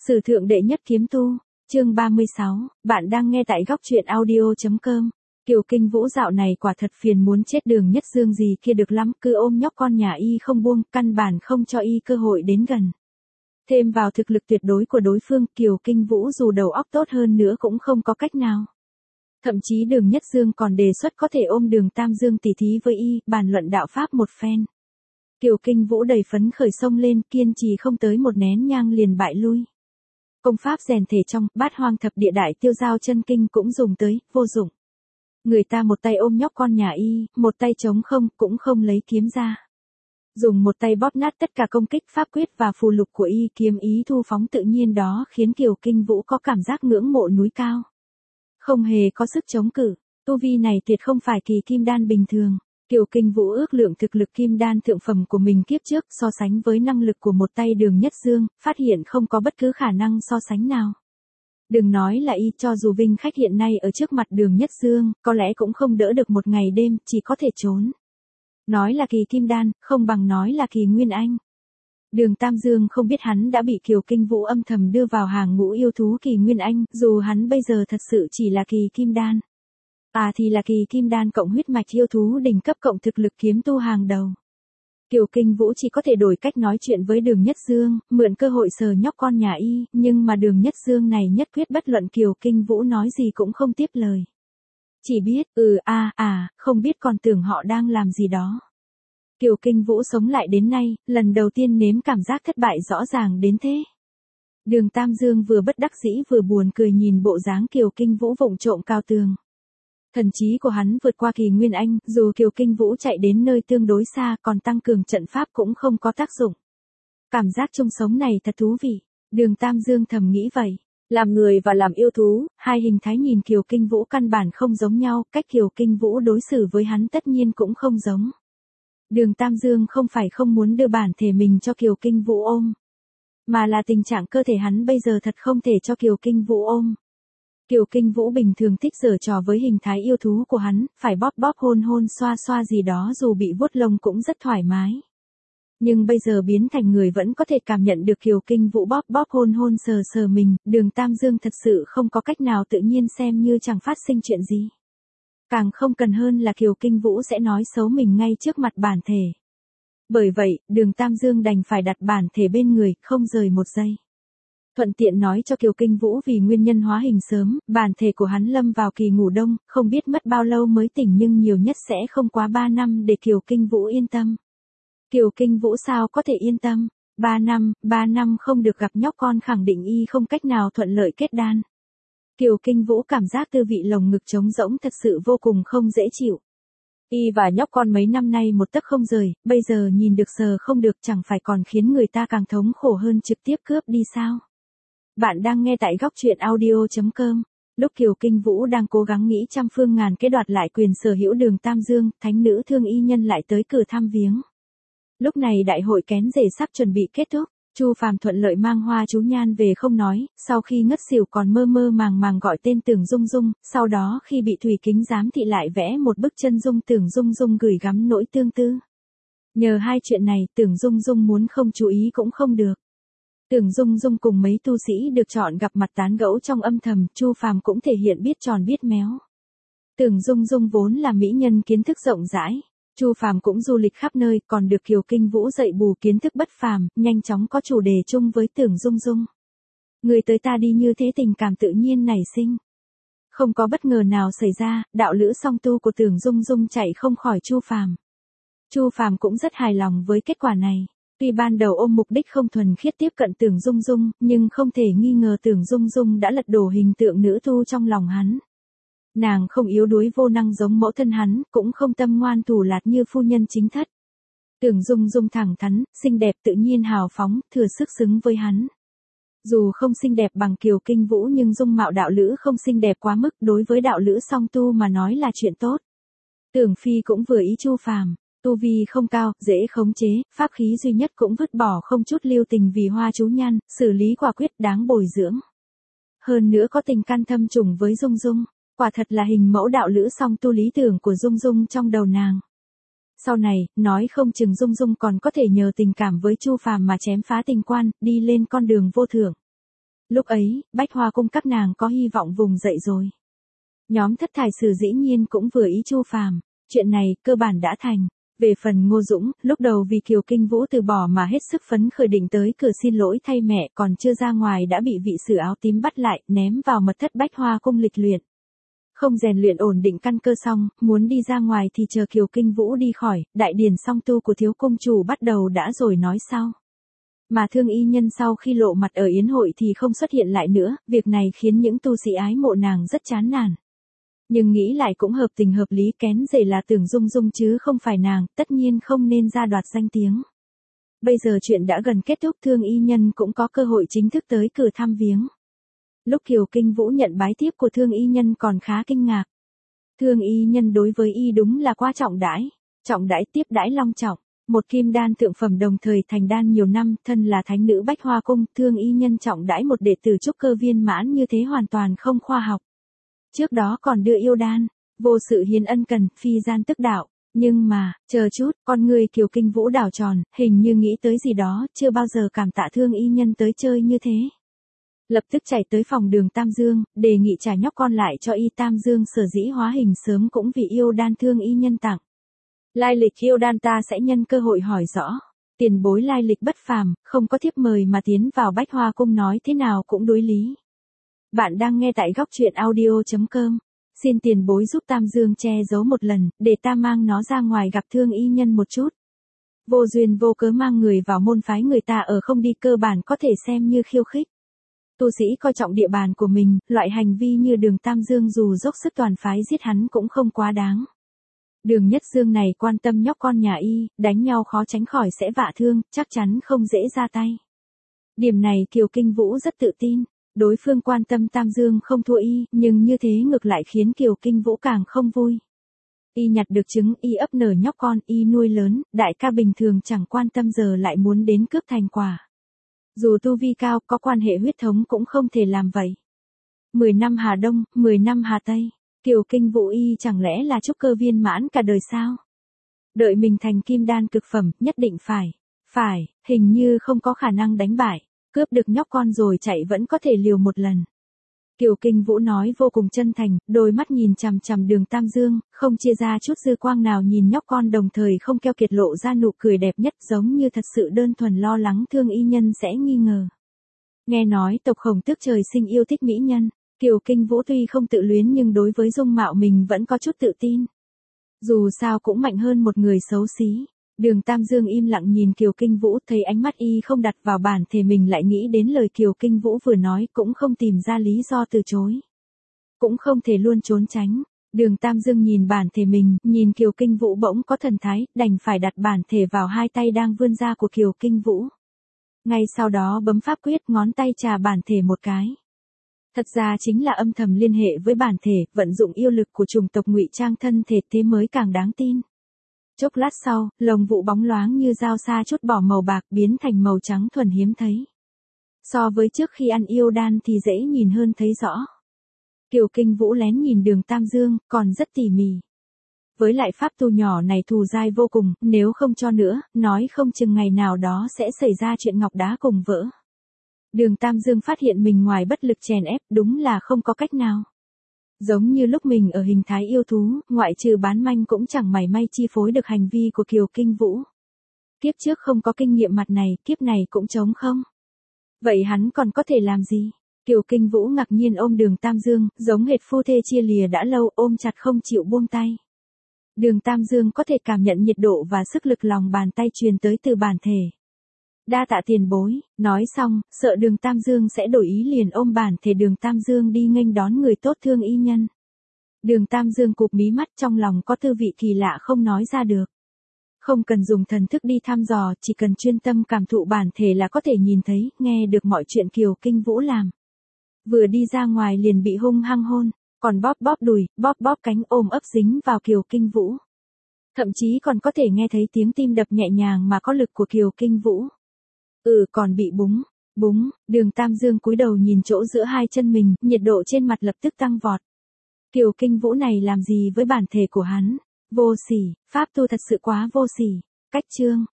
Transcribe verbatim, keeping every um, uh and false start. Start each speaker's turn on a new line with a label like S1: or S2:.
S1: Sử thượng đệ nhất kiếm tu, chương ba mươi sáu, bạn đang nghe tại góc truyện audio.com. Kiều Kinh Vũ dạo này quả thật phiền muốn chết, Đường Nhất Dương gì kia được lắm, cứ ôm nhóc con nhà y không buông, căn bản không cho y cơ hội đến gần. Thêm vào thực lực tuyệt đối của đối phương, Kiều Kinh Vũ dù đầu óc tốt hơn nữa cũng không có cách nào. Thậm chí Đường Nhất Dương còn đề xuất có thể ôm Đường Tam Dương tỉ thí với y, bàn luận đạo pháp một phen. Kiều Kinh Vũ đầy phấn khởi xông lên, kiên trì không tới một nén nhang liền bại lui. Công pháp rèn thể trong, Bát Hoang Thập Địa Đại Tiêu Giao Chân Kinh cũng dùng tới, vô dụng. Người ta một tay ôm nhóc con nhà y, một tay trống không, cũng không lấy kiếm ra. Dùng một tay bóp nát tất cả công kích pháp quyết và phù lục của y, kiếm ý thu phóng tự nhiên đó khiến Kiều Kinh Vũ có cảm giác ngưỡng mộ núi cao. Không hề có sức chống cự, tu vi này tuyệt không phải kỳ kim đan bình thường. Kiều Kinh Vũ ước lượng thực lực kim đan thượng phẩm của mình kiếp trước so sánh với năng lực của một tay Đường Nhất Dương, phát hiện không có bất cứ khả năng so sánh nào. Đừng nói là y, cho dù Vinh Khách hiện nay ở trước mặt Đường Nhất Dương, có lẽ cũng không đỡ được một ngày đêm, chỉ có thể trốn. Nói là kỳ kim đan, không bằng nói là kỳ nguyên anh. Đường Tam Dương không biết hắn đã bị Kiều Kinh Vũ âm thầm đưa vào hàng ngũ yêu thú kỳ nguyên anh, dù hắn bây giờ thật sự chỉ là kỳ kim đan. À thì là kỳ kim đan cộng huyết mạch yêu thú đỉnh cấp cộng thực lực kiếm tu hàng đầu. Kiều Kinh Vũ chỉ có thể đổi cách nói chuyện với Đường Nhất Dương, mượn cơ hội sờ nhóc con nhà y, nhưng mà Đường Nhất Dương này nhất quyết bất luận Kiều Kinh Vũ nói gì cũng không tiếp lời. Chỉ biết, ừ à à, không biết còn tưởng họ đang làm gì đó. Kiều Kinh Vũ sống lại đến nay, lần đầu tiên nếm cảm giác thất bại rõ ràng đến thế. Đường Tam Dương vừa bất đắc dĩ vừa buồn cười nhìn bộ dáng Kiều Kinh Vũ vụng trộm cao tường. Thần trí của hắn vượt qua kỳ nguyên anh, dù Kiều Kinh Vũ chạy đến nơi tương đối xa còn tăng cường trận pháp cũng không có tác dụng. Cảm giác chung sống này thật thú vị, Đường Tam Dương thầm nghĩ vậy. Làm người và làm yêu thú, hai hình thái nhìn Kiều Kinh Vũ căn bản không giống nhau, cách Kiều Kinh Vũ đối xử với hắn tất nhiên cũng không giống. Đường Tam Dương không phải không muốn đưa bản thể mình cho Kiều Kinh Vũ ôm, mà là tình trạng cơ thể hắn bây giờ thật không thể cho Kiều Kinh Vũ ôm. Kiều Kinh Vũ bình thường thích giở trò với hình thái yêu thú của hắn, phải bóp bóp hôn hôn xoa xoa gì đó dù bị vuốt lông cũng rất thoải mái. Nhưng bây giờ biến thành người vẫn có thể cảm nhận được Kiều Kinh Vũ bóp bóp hôn hôn sờ sờ mình, Đường Tam Dương thật sự không có cách nào tự nhiên xem như chẳng phát sinh chuyện gì. Càng không cần hơn là Kiều Kinh Vũ sẽ nói xấu mình ngay trước mặt bản thể. Bởi vậy, Đường Tam Dương đành phải đặt bản thể bên người, không rời một giây. Thuận tiện nói cho Kiều Kinh Vũ vì nguyên nhân hóa hình sớm, bản thể của hắn lâm vào kỳ ngủ đông, không biết mất bao lâu mới tỉnh nhưng nhiều nhất sẽ không quá ba năm để Kiều Kinh Vũ yên tâm. Kiều Kinh Vũ sao có thể yên tâm, ba năm, ba năm không được gặp nhóc con khẳng định y không cách nào thuận lợi kết đan. Kiều Kinh Vũ cảm giác tư vị lồng ngực trống rỗng thật sự vô cùng không dễ chịu. Y và nhóc con mấy năm nay một tấc không rời, bây giờ nhìn được sờ không được chẳng phải còn khiến người ta càng thống khổ hơn trực tiếp cướp đi sao. Bạn đang nghe tại góc truyện audio.com. Lúc Kiều Kinh Vũ đang cố gắng nghĩ trăm phương ngàn kế đoạt lại quyền sở hữu Đường Tam Dương, thánh nữ Thương Y Nhân lại tới cửa thăm viếng. Lúc này đại hội kén rể sắp chuẩn bị kết thúc, Chu Phàm thuận lợi mang Hoa Chú Nhan về không nói, sau khi ngất xỉu còn mơ mơ màng màng gọi tên Tưởng Dung Dung, sau đó khi bị Thủy Kính giám thị lại vẽ một bức chân dung Tưởng Dung Dung gửi gắm nỗi tương tư. Nhờ hai chuyện này, Tưởng Dung Dung muốn không chú ý cũng không được. Tưởng Dung Dung cùng mấy tu sĩ được chọn gặp mặt tán gẫu trong âm thầm, Chu Phàm cũng thể hiện biết tròn biết méo. Tưởng Dung Dung vốn là mỹ nhân kiến thức rộng rãi, Chu Phàm cũng du lịch khắp nơi, còn được Kiều Kinh Vũ dạy bù kiến thức bất phàm, nhanh chóng có chủ đề chung với Tưởng Dung Dung. Người tới ta đi như thế tình cảm tự nhiên nảy sinh. Không có bất ngờ nào xảy ra, đạo lữ song tu của Tưởng Dung Dung chạy không khỏi Chu Phàm. Chu Phàm cũng rất hài lòng với kết quả này. Tuy ban đầu ôm mục đích không thuần khiết tiếp cận Tưởng Dung Dung, nhưng không thể nghi ngờ Tưởng Dung Dung đã lật đổ hình tượng nữ tu trong lòng hắn. Nàng không yếu đuối vô năng giống mẫu thân hắn, cũng không tâm ngoan thủ lạt như phu nhân chính thất. Tưởng Dung Dung thẳng thắn, xinh đẹp tự nhiên hào phóng, thừa sức xứng với hắn. Dù không xinh đẹp bằng Kiều Kinh Vũ nhưng dung mạo đạo lữ không xinh đẹp quá mức, đối với đạo lữ song tu mà nói là chuyện tốt. Tưởng Phi cũng vừa ý Chu Phàm. Tu vi không cao, dễ khống chế, pháp khí duy nhất cũng vứt bỏ không chút lưu tình vì Hoa Chú Nhan, xử lý quả quyết đáng bồi dưỡng. Hơn nữa có tình can thâm trùng với Dung Dung, quả thật là hình mẫu đạo lữ song tu lý tưởng của Dung Dung trong đầu nàng. Sau này, nói không chừng Dung Dung còn có thể nhờ tình cảm với Chu Phàm mà chém phá tình quan, đi lên con đường vô thượng. Lúc ấy, Bách Hoa Cung các nàng có hy vọng vùng dậy rồi. Nhóm Thất Thải Sử dĩ nhiên cũng vừa ý Chu Phàm, chuyện này cơ bản đã thành. Về phần Ngô Dũng, lúc đầu vì Kiều Kinh Vũ từ bỏ mà hết sức phấn khởi định tới cửa xin lỗi thay mẹ, còn chưa ra ngoài đã bị vị sử áo tím bắt lại, ném vào mật thất Bách Hoa Cung lịch luyện. Không rèn luyện ổn định căn cơ xong, muốn đi ra ngoài thì chờ Kiều Kinh Vũ đi khỏi, đại điển song tu của thiếu cung chủ bắt đầu đã rồi nói sau. Mà Thương Y Nhân sau khi lộ mặt ở yến hội thì không xuất hiện lại nữa, việc này khiến những tu sĩ ái mộ nàng rất chán nản. Nhưng nghĩ lại cũng hợp tình hợp lý, kén rể là Tưởng Dung Dung chứ không phải nàng, tất nhiên không nên ra đoạt danh tiếng. Bây giờ chuyện đã gần kết thúc, Thương Y Nhân cũng có cơ hội chính thức tới cửa thăm viếng. Lúc Kiều Kinh Vũ nhận bái tiếp của Thương Y Nhân còn khá kinh ngạc. Thương Y Nhân đối với y đúng là quá trọng đãi, trọng đãi tiếp đãi long trọng. Một kim đan thượng phẩm đồng thời thành đan nhiều năm, thân là thánh nữ Bách Hoa Cung, Thương Y Nhân trọng đãi một đệ tử trúc cơ viên mãn như thế hoàn toàn không khoa học. Trước đó còn đưa yêu đan, vô sự hiến ân cần, phi gian tức đạo. Nhưng mà, chờ chút, con người Kiều Kinh Vũ đảo tròn, hình như nghĩ tới gì đó, chưa bao giờ cảm tạ Thương Y Nhân tới chơi như thế. Lập tức chạy tới phòng Đường Tam Dương, đề nghị trả nhóc con lại cho y. Tam Dương sở dĩ hóa hình sớm cũng vì yêu đan Thương Y Nhân tặng. Lai lịch yêu đan ta sẽ nhân cơ hội hỏi rõ. Tiền bối lai lịch bất phàm, không có thiếp mời mà tiến vào Bách Hoa Cung nói thế nào cũng đối lý. Bạn đang nghe tại góc truyện audio chấm com. Xin tiền bối giúp Tam Dương che giấu một lần, để ta mang nó ra ngoài gặp Thương Y Nhân một chút. Vô duyên vô cớ mang người vào môn phái người ta ở không đi cơ bản có thể xem như khiêu khích. Tu sĩ coi trọng địa bàn của mình, loại hành vi như Đường Tam Dương dù dốc sức toàn phái giết hắn cũng không quá đáng. Đường Nhất Dương này quan tâm nhóc con nhà y, đánh nhau khó tránh khỏi sẽ vạ thương, chắc chắn không dễ ra tay. Điểm này Kiều Kinh Vũ rất tự tin, đối phương quan tâm Tam Dương không thua y, nhưng như thế ngược lại khiến Kiều Kinh Vũ càng không vui. Y nhặt được trứng, y ấp nở nhóc con, y nuôi lớn, đại ca bình thường chẳng quan tâm giờ lại muốn đến cướp thành quả. Dù tu vi cao, có quan hệ huyết thống cũng không thể làm vậy. Mười năm Hà Đông, mười năm Hà Tây. Kiều Kinh Vũ y chẳng lẽ là trúc cơ viên mãn cả đời sao? Đợi mình thành kim đan cực phẩm, nhất định phải. Phải, hình như không có khả năng đánh bại. Cướp được nhóc con rồi chạy vẫn có thể liều một lần. Kiều Kinh Vũ nói vô cùng chân thành, đôi mắt nhìn chằm chằm Đường Tam Dương, không chia ra chút dư quang nào nhìn nhóc con, đồng thời không keo kiệt lộ ra nụ cười đẹp nhất, giống như thật sự đơn thuần lo lắng Thương Y Nhân sẽ nghi ngờ. Nghe nói tộc Khổng Tước trời sinh yêu thích mỹ nhân. Kiều Kinh Vũ tuy không tự luyến nhưng đối với dung mạo mình vẫn có chút tự tin. Dù sao cũng mạnh hơn một người xấu xí. Đường Tam Dương im lặng nhìn Kiều Kinh Vũ, thấy ánh mắt y không đặt vào bản thể mình lại nghĩ đến lời Kiều Kinh Vũ vừa nói, cũng không tìm ra lý do từ chối. Cũng không thể luôn trốn tránh. Đường Tam Dương nhìn bản thể mình, nhìn Kiều Kinh Vũ bỗng có thần thái, đành phải đặt bản thể vào hai tay đang vươn ra của Kiều Kinh Vũ. Ngay sau đó bấm pháp quyết, ngón tay chà bản thể một cái. Thật ra chính là âm thầm liên hệ với bản thể, vận dụng yêu lực của chủng tộc ngụy trang thân thể, thế mới càng đáng tin. Chốc lát sau, lồng vụ bóng loáng như dao sa chút bỏ màu bạc biến thành màu trắng thuần hiếm thấy. So với trước khi ăn yêu đan thì dễ nhìn hơn thấy rõ. Kiều Kinh Vũ lén nhìn Đường Tam Dương, còn rất tỉ mỉ. Với lại pháp tu nhỏ này thù dai vô cùng, nếu không cho nữa, nói không chừng ngày nào đó sẽ xảy ra chuyện ngọc đá cùng vỡ. Đường Tam Dương phát hiện mình ngoài bất lực chèn ép, đúng là không có cách nào. Giống như lúc mình ở hình thái yêu thú, ngoại trừ bán manh cũng chẳng mảy may chi phối được hành vi của Kiều Kinh Vũ. Kiếp trước không có kinh nghiệm mặt này, kiếp này cũng trống không. Vậy hắn còn có thể làm gì? Kiều Kinh Vũ ngạc nhiên ôm Đường Tam Dương, giống hệt phu thê chia lìa đã lâu, ôm chặt không chịu buông tay. Đường Tam Dương có thể cảm nhận nhiệt độ và sức lực lòng bàn tay truyền tới từ bản thể. Đa tạ tiền bối, nói xong, sợ Đường Tam Dương sẽ đổi ý liền ôm bản thể Đường Tam Dương đi nghênh đón người tốt Thương Y Nhân. Đường Tam Dương cụp mí mắt, trong lòng có tư vị kỳ lạ không nói ra được. Không cần dùng thần thức đi thăm dò, chỉ cần chuyên tâm cảm thụ bản thể là có thể nhìn thấy, nghe được mọi chuyện Kiều Kinh Vũ làm. Vừa đi ra ngoài liền bị hung hăng hôn, còn bóp bóp đùi, bóp bóp cánh, ôm ấp dính vào Kiều Kinh Vũ. Thậm chí còn có thể nghe thấy tiếng tim đập nhẹ nhàng mà có lực của Kiều Kinh Vũ. Ừ, còn bị búng, búng, Đường Tam Dương cúi đầu nhìn chỗ giữa hai chân mình, nhiệt độ trên mặt lập tức tăng vọt. Kiều Kinh Vũ này làm gì với bản thể của hắn? Vô sỉ, pháp tu thật sự quá vô sỉ. Cách chương